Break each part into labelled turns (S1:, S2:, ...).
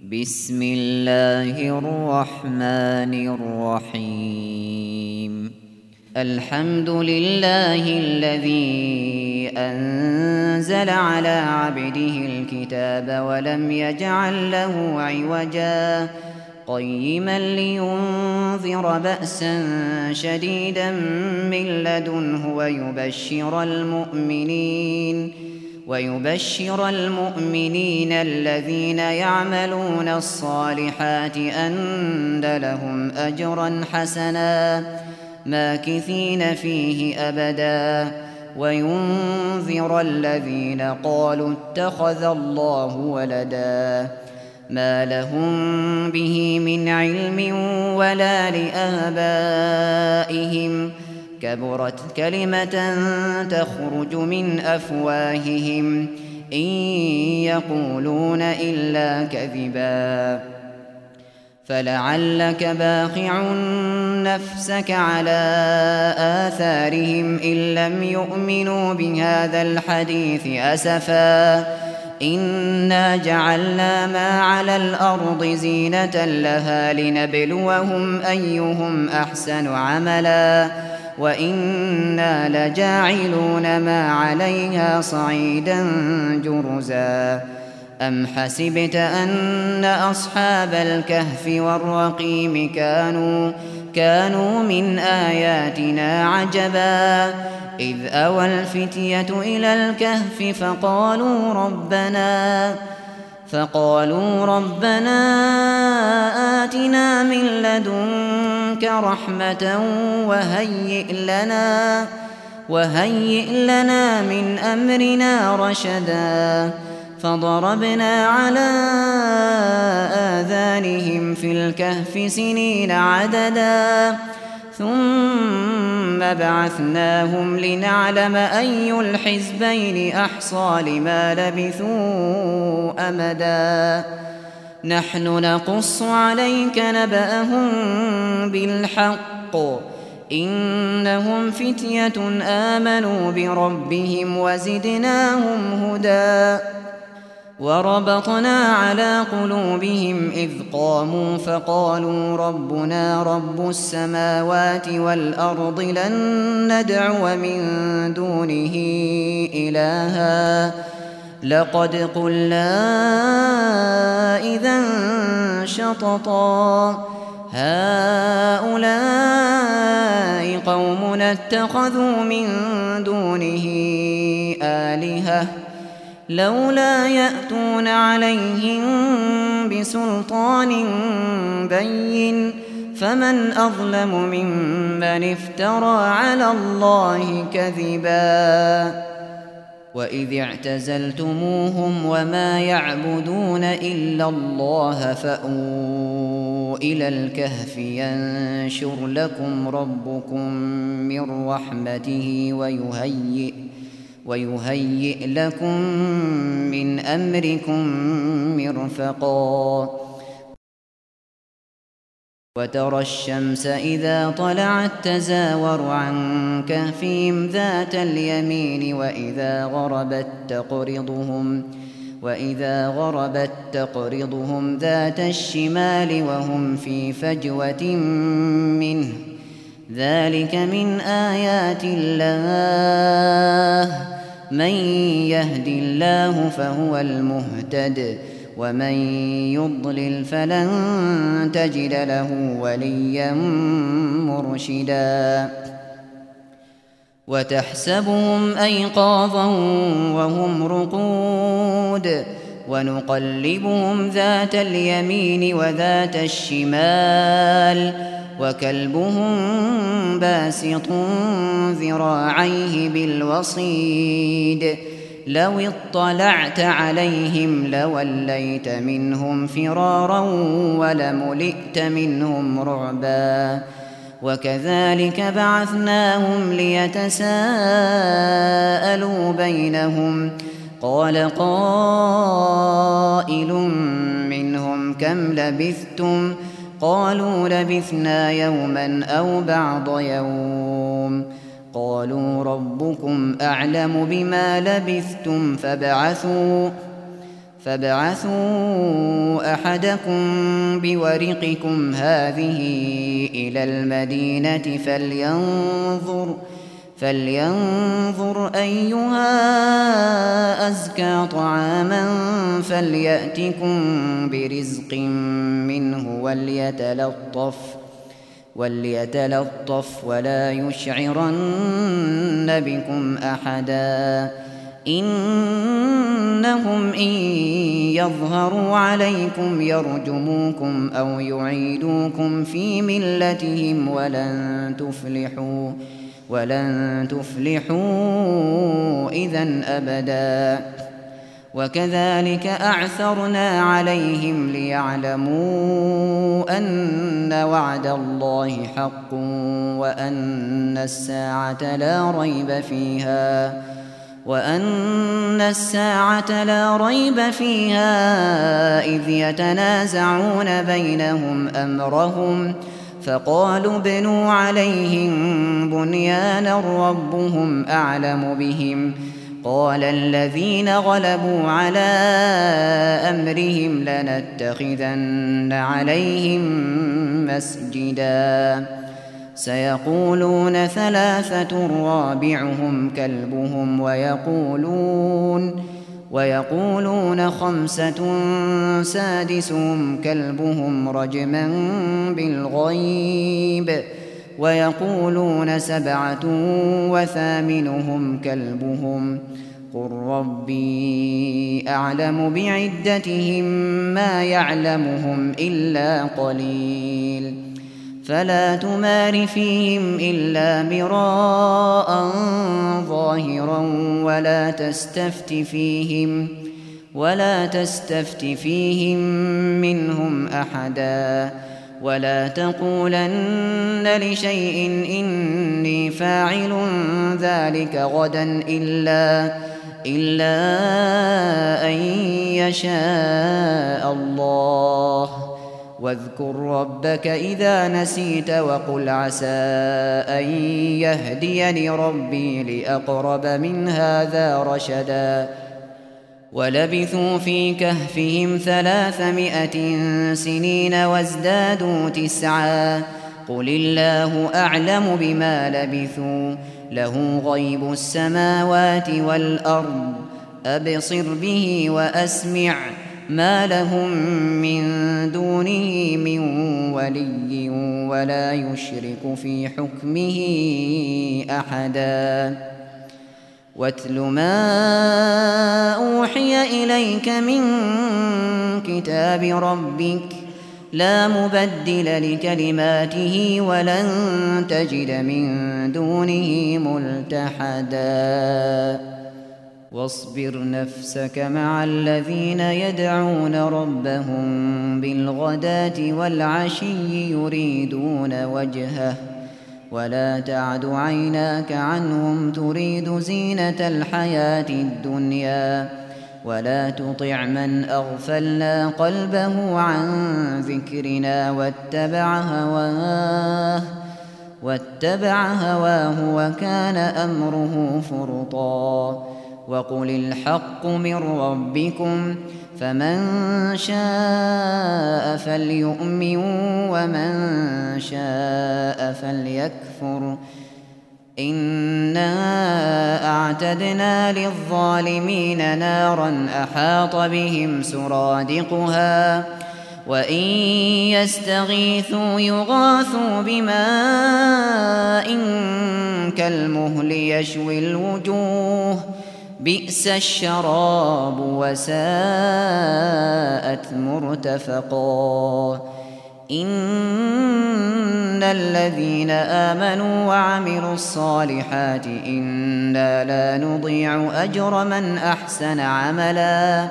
S1: بسم الله الرحمن الرحيم. الحمد لله الذي أنزل على عبده الكتاب ولم يجعل له عوجا قيما لينذر بأسا شديدا من لدنه ويبشر المؤمنين الذين يعملون الصالحات أن لهم أجرا حسنا ماكثين فيه أبدا وينذر الذين قالوا اتخذ الله ولدا ما لهم به من علم ولا لآبائهم كبرت كلمة تخرج من أفواههم إن يقولون إلا كذبا فلعلك باخع نفسك على آثارهم إن لم يؤمنوا بهذا الحديث أسفا إنا جعلنا ما على الأرض زينة لها لنبلوهم أيهم أحسن عملا وإنا لجاعلون ما عليها صعيدا جرزا أم حسبت أن أصحاب الكهف والرقيم كانوا من آياتنا عجبا إذ أوى الفتية إلى الكهف فقالوا ربنا آتنا من لدنك رحمة وهيئ لنا من أمرنا رشدا فضربنا على آذانهم في الكهف سنين عددا ثم بعثناهم لنعلم أي الحزبين أحصى لما لبثوا أمدا نحن نقص عليك نبأهم بالحق إنهم فتية آمنوا بربهم وزدناهم هدى وربطنا على قلوبهم إذ قاموا فقالوا ربنا رب السماوات والأرض لن ندعو من دونه إلها لقد قلنا إذا شططا هؤلاء قومنا اتخذوا من دونه آلهة لولا يأتون عليهم بسلطان بين فمن أظلم ممن افترى على الله كذبا وإذ اعتزلتموهم وما يعبدون إلا الله فأووا إلى الكهف ينشر لكم ربكم من رحمته ويهيئ لكم من أمركم مرفقا وترى الشمس إذا طلعت تزاور عن كهفهم ذات اليمين وإذا غربت تقرضهم ذات الشمال وهم في فجوة منه ذلك من آيات الله من يهد الله فهو المهتد ومن يضلل فلن تجد له وليا مرشدا وتحسبهم أيقاظا وهم رقود ونقلبهم ذات اليمين وذات الشمال وكلبهم باسط ذراعيه بالوصيد لو اطلعت عليهم لوليت منهم فرارا ولملئت منهم رعبا وكذلك بعثناهم ليتساءلوا بينهم قال قائل منهم كم لبثتم قالوا لبثنا يوما أو بعض يوم قالوا ربكم أعلم بما لبثتم فابعثوا أحدكم بورقكم هذه إلى المدينة فلينظر أيها أزكى طعاما فليأتكم برزق منه وليتلطف ولا يشعرن بكم أحدا إنهم إن يظهروا عليكم يرجموكم أو يعيدوكم في ملتهم ولن تفلحوا إذن أبدا وكذلك أعثرنا عليهم ليعلموا أن وعد الله حق وأن الساعة لا ريب فيها إذ يتنازعون بينهم أمرهم فقالوا ابنوا عليهم بنيانا ربهم أعلم بهم قال الذين غلبوا على أمرهم لنتخذن عليهم مسجدا سيقولون 3 رابعهم كلبهم ويقولون 5 سادسهم كلبهم رجما بالغيب ويقولون 7 وثامنهم كلبهم قل ربي أعلم بعدتهم ما يعلمهم إلا قليل فلا تمار فيهم إلا مراء ظاهرا ولا تستفت فيهم منهم أحدا ولا تقولن لشيء إني فاعل ذلك غدا إلا أن يشاء الله واذكر ربك إذا نسيت وقل عسى أن يهديني ربي لأقرب من هذا رشدا ولبثوا في كهفهم 300 سنين وازدادوا 9 قل الله أعلم بما لبثوا له غيب السماوات والأرض أبصر به وأسمع ما لهم من دونه من ولي ولا يشرك في حكمه أحدا واتل ما أوحي إليك من كتاب ربك لا مبدل لكلماته ولن تجد من دونه ملتحدا واصبر نفسك مع الذين يدعون ربهم بالغداة والعشي يريدون وجهه ولا تعد عيناك عنهم تريد زينة الحياة الدنيا ولا تطع من أغفلنا قلبه عن ذكرنا واتبع هواه وكان أمره فرطا وقل الحق من ربكم فمن شاء فليؤمن ومن شاء فليكفر إنا أعتدنا للظالمين نارا أحاط بهم سرادقها وإن يستغيثوا يغاثوا بماء كالمهل يشوي الوجوه بئس الشراب وساءت مرتفقا إن الذين آمنوا وعملوا الصالحات إنا لا نضيع أجر من أحسن عملا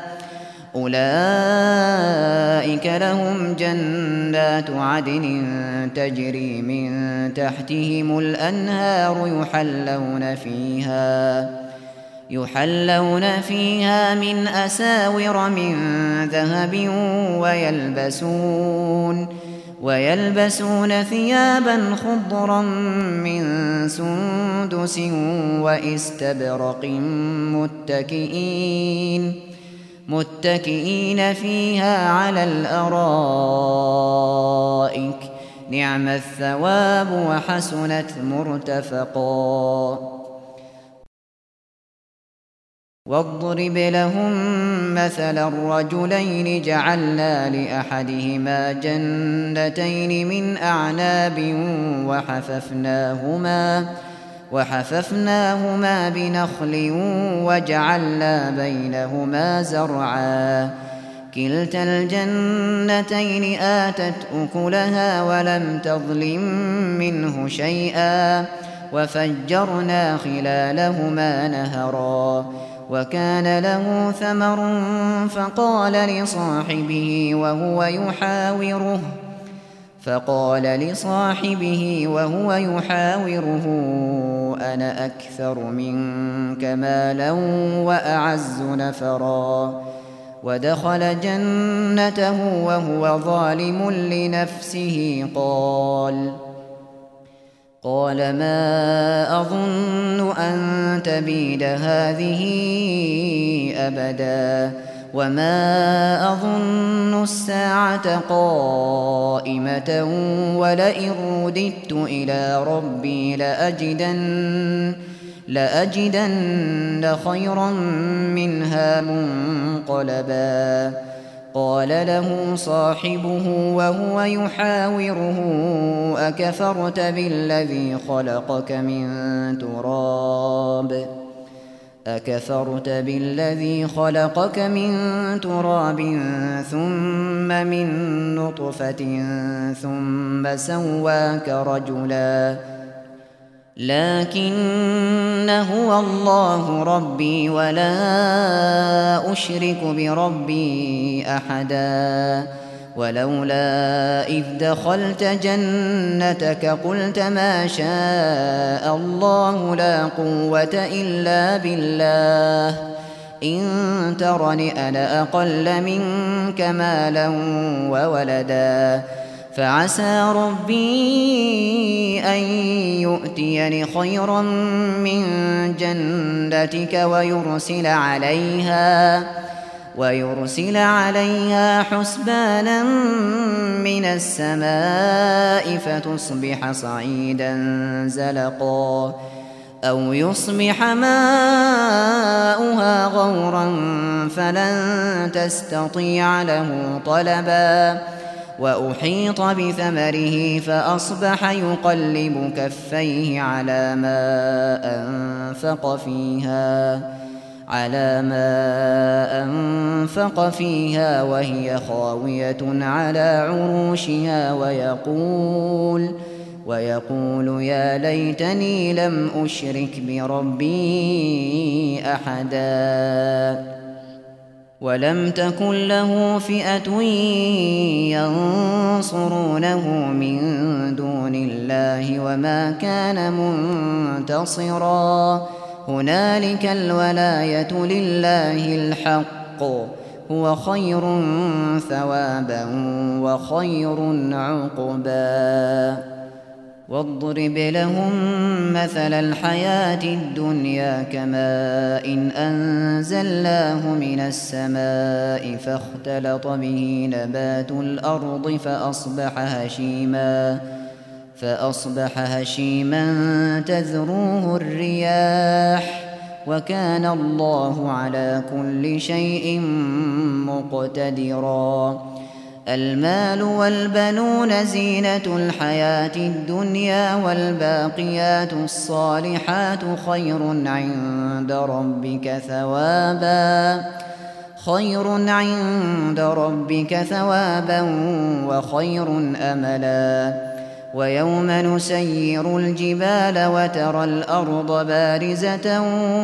S1: أولئك لهم جنات عدن تجري من تحتهم الأنهار يحلون فيها من أساور من ذهب ويلبسون ثيابا خضرا من متكئين فيها على الأرائك نعم الثواب وحسنت مرتفقا واضرب لهم مثلا الرجلين جعلنا لأحدهما جنتين من أعناب وحففناهما بنخل وجعلنا بينهما زرعا كلتا الجنتين آتت أكلها ولم تظلم منه شيئا وفجرنا خلالهما نهرا وكان له ثمر فقال لصاحبه وهو يحاوره أنا أكثر منك مالا وأعز نفرا ودخل جنته وهو ظالم لنفسه قال ما أظن أن تبيد هذه أبدا وما أظن الساعة قائمة ولئن رددت إلى ربي لأجدن خيرا منها منقلبا قال له صاحبه وهو يحاوره أكفرت بالذي خلقك من تراب ثم من نطفة ثم سواك رجلا لكن هو الله ربي ولا أشرك بربي أحدا ولولا إذ دخلت جنتك قلت ما شاء الله لا قوة إلا بالله إن ترني أنا أقل منك مالا وولدا فعسى ربي أن يؤتيني خيرا من جنتك ويرسل عليها حسبانا من السماء فتصبح صعيدا زلقا أو يصبح ماؤها غورا فلن تستطيع له طلبا وأحيط بثمره فأصبح يقلب كفيه على ما أنفق فيها وهي خاوية على عروشها ويقول يا ليتني لم أشرك بربي أحدا ولم تكن له فئة ينصرونه من دون الله وما كان منتصرا هنالك الولاية لله الحق هو خير ثوابا وخير عقبا واضرب لهم مثل الحياة الدنيا كماء أنزلناه من السماء فاختلط به نبات الأرض فأصبح هشيما تذروه الرياح وكان الله على كل شيء مقتدرا المال والبنون زينة الحياة الدنيا والباقيات الصالحات خير عند ربك ثوابا وخير أملا ويوم نسير الجبال وترى الأرض بارزة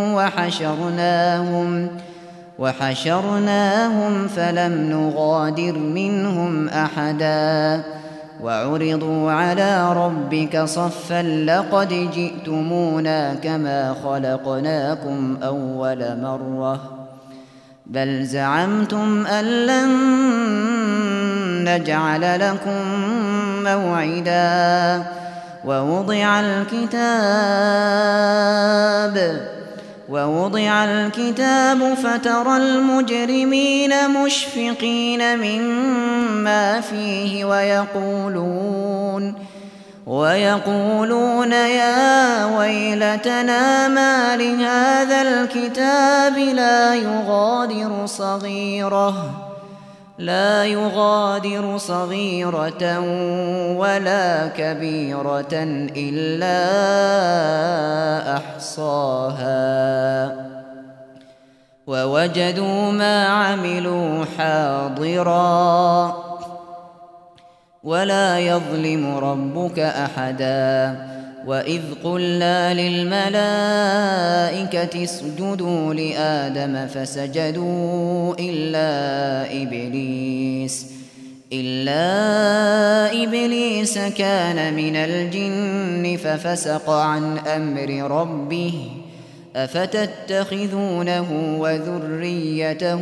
S1: وحشرناهم فلم نغادر منهم أحدا وعرضوا على ربك صفا لقد جئتمونا كما خلقناكم أول مرة بل زعمتم أن لن نجعل لكم موعدا ووضع ووضع الكتاب فترى المجرمين مشفقين مما فيه ويقولون يا ويلتنا ما لهذا الكتاب لا يغادر صغيرة ولا كبيرة إلا أحصاها ووجدوا ما عملوا حاضرا ولا يظلم ربك أحدا وإذ قلنا للملائكة اسجدوا لآدم فسجدوا إلا إبليس كان من الجن ففسق عن أمر ربه أفتتخذونه وذريته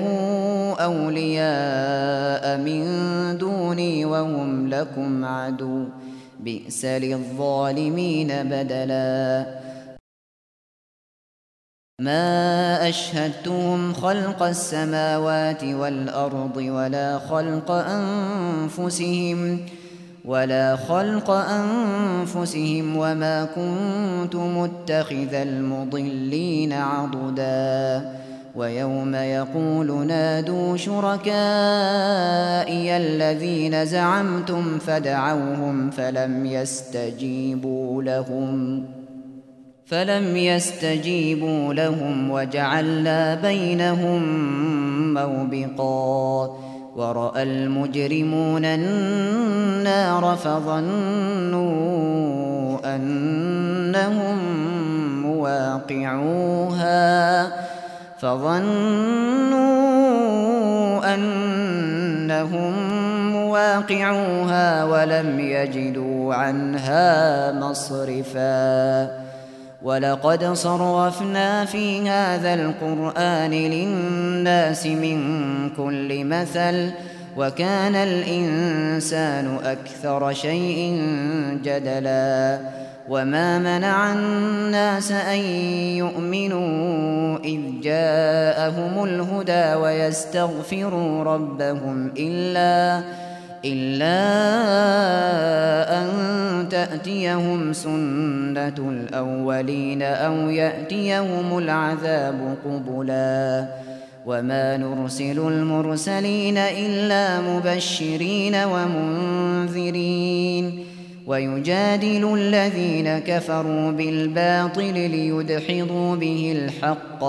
S1: أولياء من دوني وهم لكم عدو بئس للظالمين بدلا ما أشهدتهم خلق السماوات والأرض ولا خلق أنفسهم وما كنت متخذ المضلين عضدا ويوم يقول نادوا شركائي الذين زعمتم فدعوهم فلم يستجيبوا لهم وجعلنا بينهم موبقا ورأى المجرمون النار فظنوا أنهم مواقعوها ولم يجدوا عنها مصرفا ولقد صرفنا في هذا القرآن للناس من كل مثل وكان الإنسان أكثر شيء جدلا وما منع الناس أن يؤمنوا إذ جاءهم الهدى ويستغفروا ربهم إلا أن تأتيهم سنة الأولين أو يأتيهم العذاب قبلا وما نرسل المرسلين إلا مبشرين ومنذرين ويجادل الذين كفروا بالباطل ليدحضوا به الحق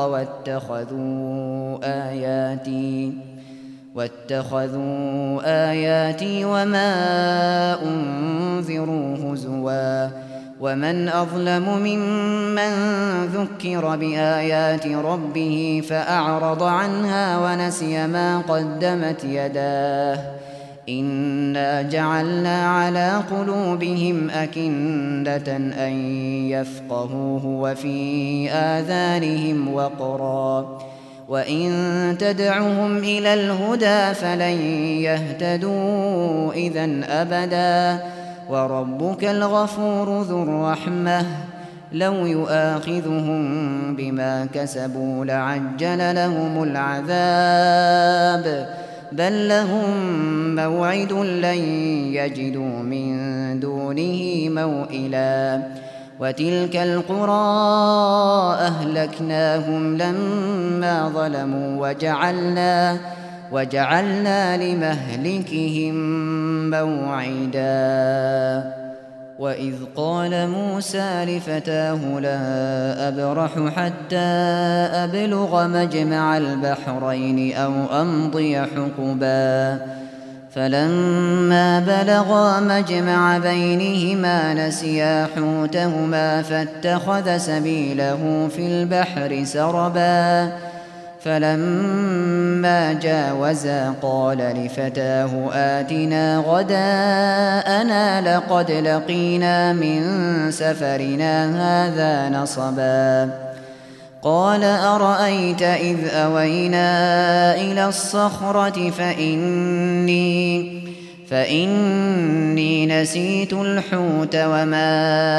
S1: واتخذوا آياتي وما أنذروا هزوا ومن أظلم ممن ذكر بآيات ربه فأعرض عنها ونسي ما قدمت يداه إنا جعلنا على قلوبهم أكنة أن يفقهوه وفي آذانهم وقرا وإن تدعهم إلى الهدى فلن يهتدوا إذن أبدا وربك الغفور ذو الرحمة لو يؤاخذهم بما كسبوا لعجل لهم العذاب بل لهم موعد لن يجدوا من دونه موئلا وتلك القرى أهلكناهم لما ظلموا وجعلنا لمهلكهم موعدا وإذ قال موسى لفتاه لا أبرح حتى أبلغ مجمع البحرين أو أمضي حقبا فلما بلغا مجمع بينهما نسيا حوتهما فاتخذ سبيله في البحر سربا فلما جاوزا قال لفتاه آتنا غداءنا لقد لقينا من سفرنا هذا نصبا قال أرأيت إذ أوينا إلى الصخرة فإني نسيت الحوت وما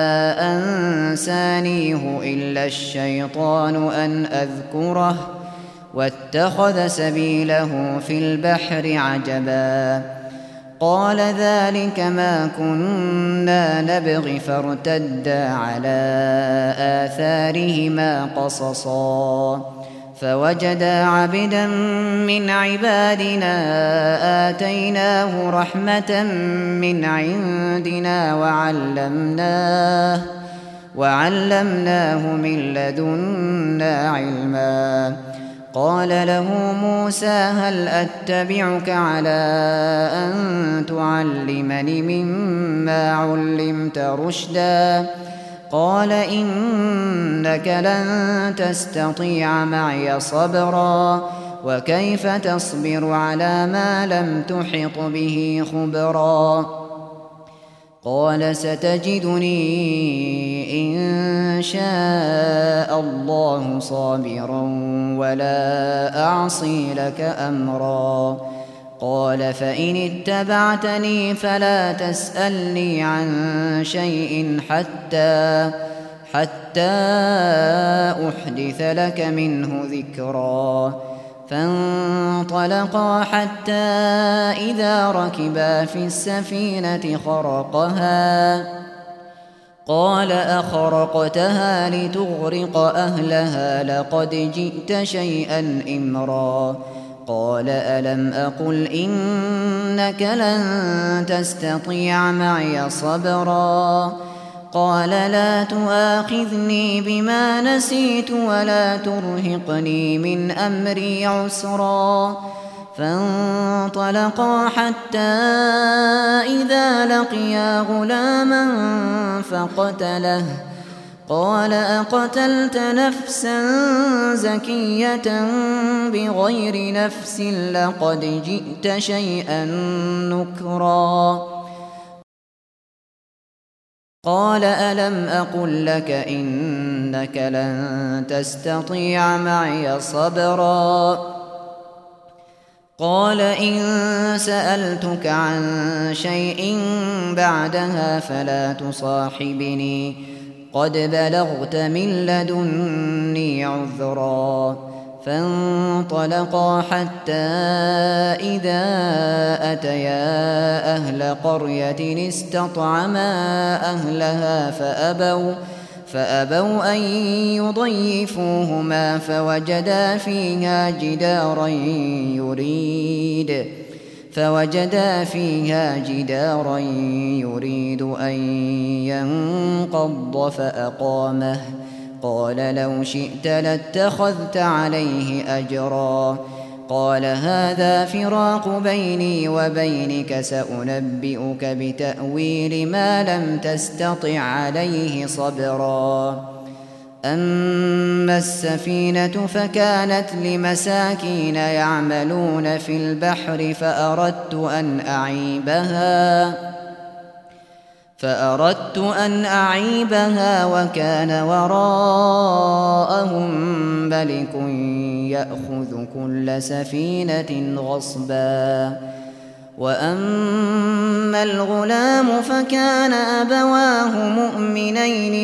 S1: أنسانيه إلا الشيطان أن أذكره واتخذ سبيله في البحر عجبا قال ذلك ما كنا نبغي فارتدا على آثارهما قصصا فوجدا عبدا من عبادنا آتيناه رحمة من عندنا وعلمناه من لدنا علما قال له موسى هل أتبعك على أن تعلمني مما علمت رشدا قال إنك لن تستطيع معي صبرا وكيف تصبر على ما لم تحط به خبرا قال ستجدني إن شاء الله صابرا ولا أعصي لك أمرا قال فإن اتبعتني فلا تسألني عن شيء حتى أحدث لك منه ذكرا فانطلقا حتى إذا ركبا في السفينة خرقها قال أخرقتها لتغرق أهلها لقد جئت شيئا إمرا قال ألم أقل إنك لن تستطيع معي صبرا قال لا تؤاخذني بما نسيت ولا ترهقني من أمري عسرا فانطلقا حتى إذا لقيا غلاما فقتله قال أقتلت نفسا زكية بغير نفس لقد جئت شيئا نكرا قال ألم أقل لك إنك لن تستطيع معي صبرا قال إن سألتك عن شيء بعدها فلا تصاحبني قد بلغت من لدني عذرا فانطلقا حتى إذا أتيا أهل قرية استطعما أهلها فأبوا أن يضيفوهما فوجدا فيها جدارا يريد أن ينقض فأقامه قال لو شئت لاتخذت عليه أجرا قال هذا فراق بيني وبينك سأنبئك بتأويل ما لم تستطع عليه صبرا أما السفينة فكانت لمساكين يعملون في البحر فأردت أن أعيبها وكان وراءهم ملك يأخذ كل سفينة غصبا وأما الغلام فكان أبواه مؤمنين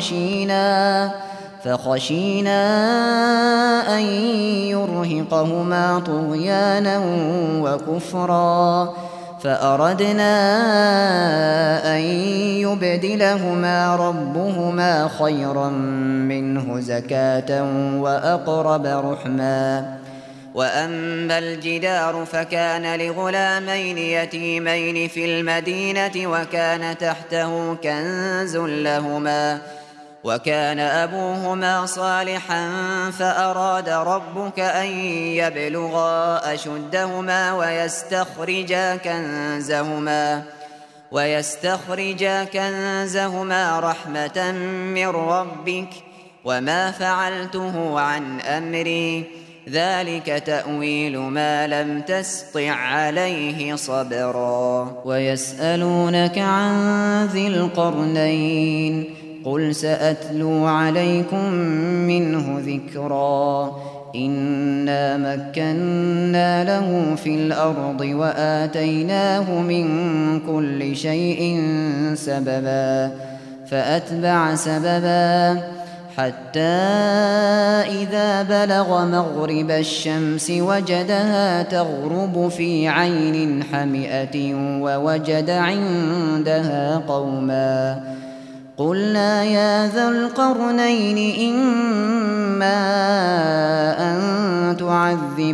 S1: فخشينا أن يرهقهما طغيانا وكفرا فأردنا أن يبدلهما ربهما خيرا منه زكاة وأقرب رحما وأما الجدار فكان لغلامين يتيمين في المدينة وكان تحته كنز لهما وكان أبوهما صالحا فأراد ربك أن يبلغا أشدهما ويستخرجا كنزهما رحمة من ربك وما فعلته عن أمري ذلك تأويل ما لم تسطع عليه صبرا ويسألونك عن ذي القرنين قل سأتلو عليكم منه ذكرا إنا مكنا له في الأرض وآتيناه من كل شيء سببا فأتبع سببا حتى إذا بلغ مغرب الشمس وجدها تغرب في عين حمئة ووجد عندها قوما قلنا يا ذا القرنين إما أن تعذب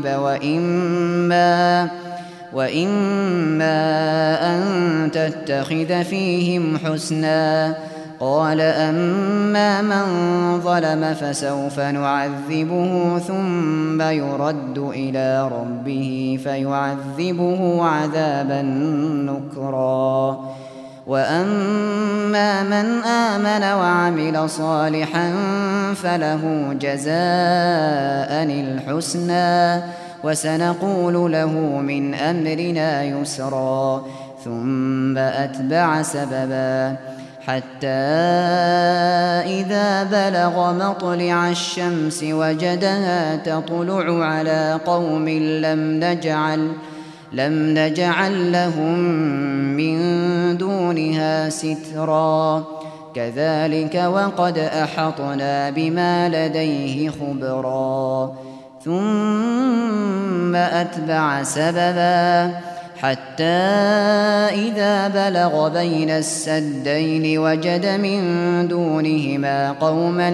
S1: وإما أن تتخذ فيهم حسنا قال أما من ظلم فسوف نعذبه ثم يرد إلى ربه فيعذبه عذابا نكرا وأما من آمن وعمل صالحا فله جزاء الحسنى وسنقول له من أمرنا يسرا ثم أتبع سببا حتى إذا بلغ مطلع الشمس وجدها تطلع على قوم لم نجعل لهم من دونها سترا كذلك وقد أحطنا بما لديه خبرا ثم أتبع سببا حتى إذا بلغ بين السدين وجد من دونهما قوما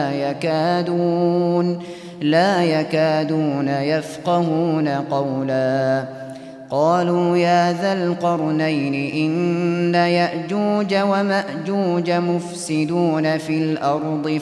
S1: لا يكادون يفقهون قولا قالوا يا ذا القرنين إن يأجوج ومأجوج مفسدون في الأرض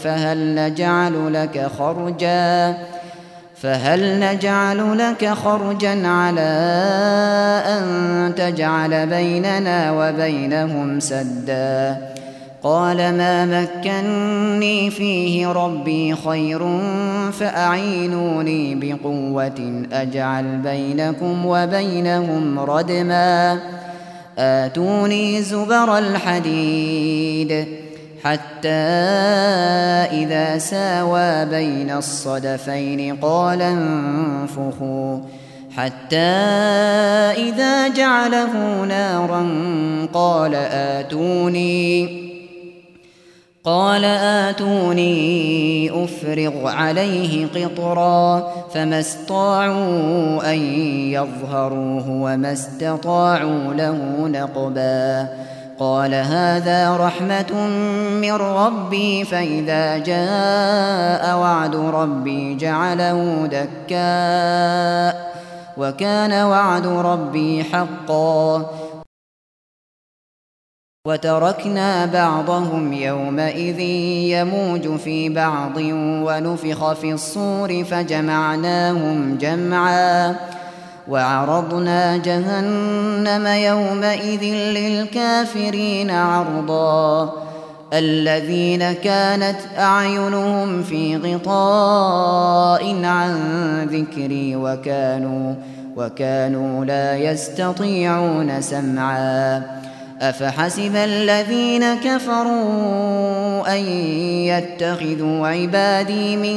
S1: فهل نجعل لك خرجا على أن تجعل بيننا وبينهم سدا قال ما مكني فيه ربي خير فأعينوني بقوة أجعل بينكم وبينهم ردما آتوني زبر الحديد حتى إذا ساوى بين الصدفين قال انفخوا حتى إذا جعله نارا قال آتوني أفرغ عليه قطرا فما استطاعوا أن يظهروه وما استطاعوا له نقبا قال هذا رحمة من ربي فإذا جاء وعد ربي جعله دكاء وكان وعد ربي حقا وتركنا بعضهم يومئذ يموج في بعض ونفخ في الصور فجمعناهم جمعا وعرضنا جهنم يومئذ للكافرين عرضا الذين كانت أعينهم في غطاء عن ذكري وكانوا لا يستطيعون سمعا أفحسب الذين كفروا أن يتخذوا عبادي من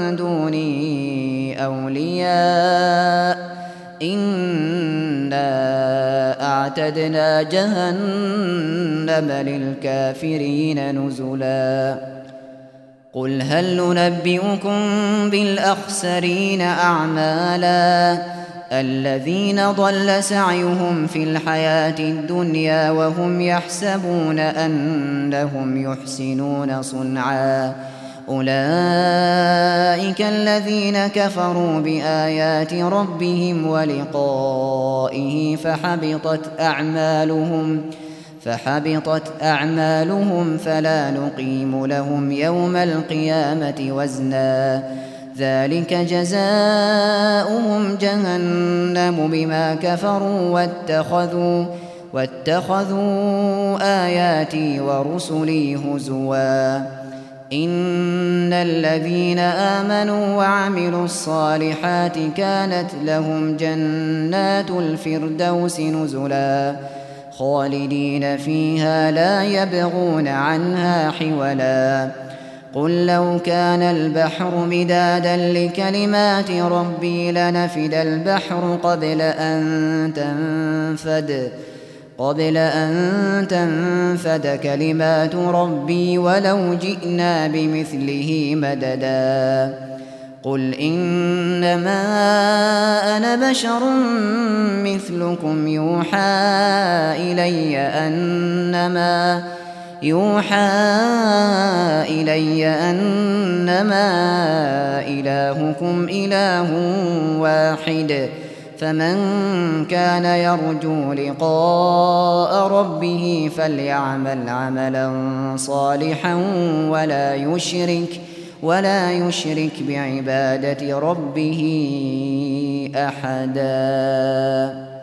S1: دوني أولياء إنا أعتدنا جهنم للكافرين نزلا قل هل ننبئكم بالأخسرين أعمالا الذين ضل سعيهم في الحياة الدنيا وهم يحسبون أنهم يحسنون صنعا أولئك الذين كفروا بآيات ربهم ولقائه فحبطت أعمالهم فلا نقيم لهم يوم القيامة وزنا ذلك جزاؤهم جهنم بما كفروا واتخذوا آياتي ورسلي هزوا إن الذين آمنوا وعملوا الصالحات كانت لهم جنات الفردوس نزلا خالدين فيها لا يبغون عنها حولا قل لو كان البحر مدادا لكلمات ربي لنفد البحر قبل أن تنفد كلمات ربي ولو جئنا بمثله مددا قل إنما أنا بشر مثلكم يوحى إلي أنما إلهكم إله واحد فمن كان يرجو لقاء ربه فليعمل عملا صالحا ولا يشرك بعبادة ربه أحدا.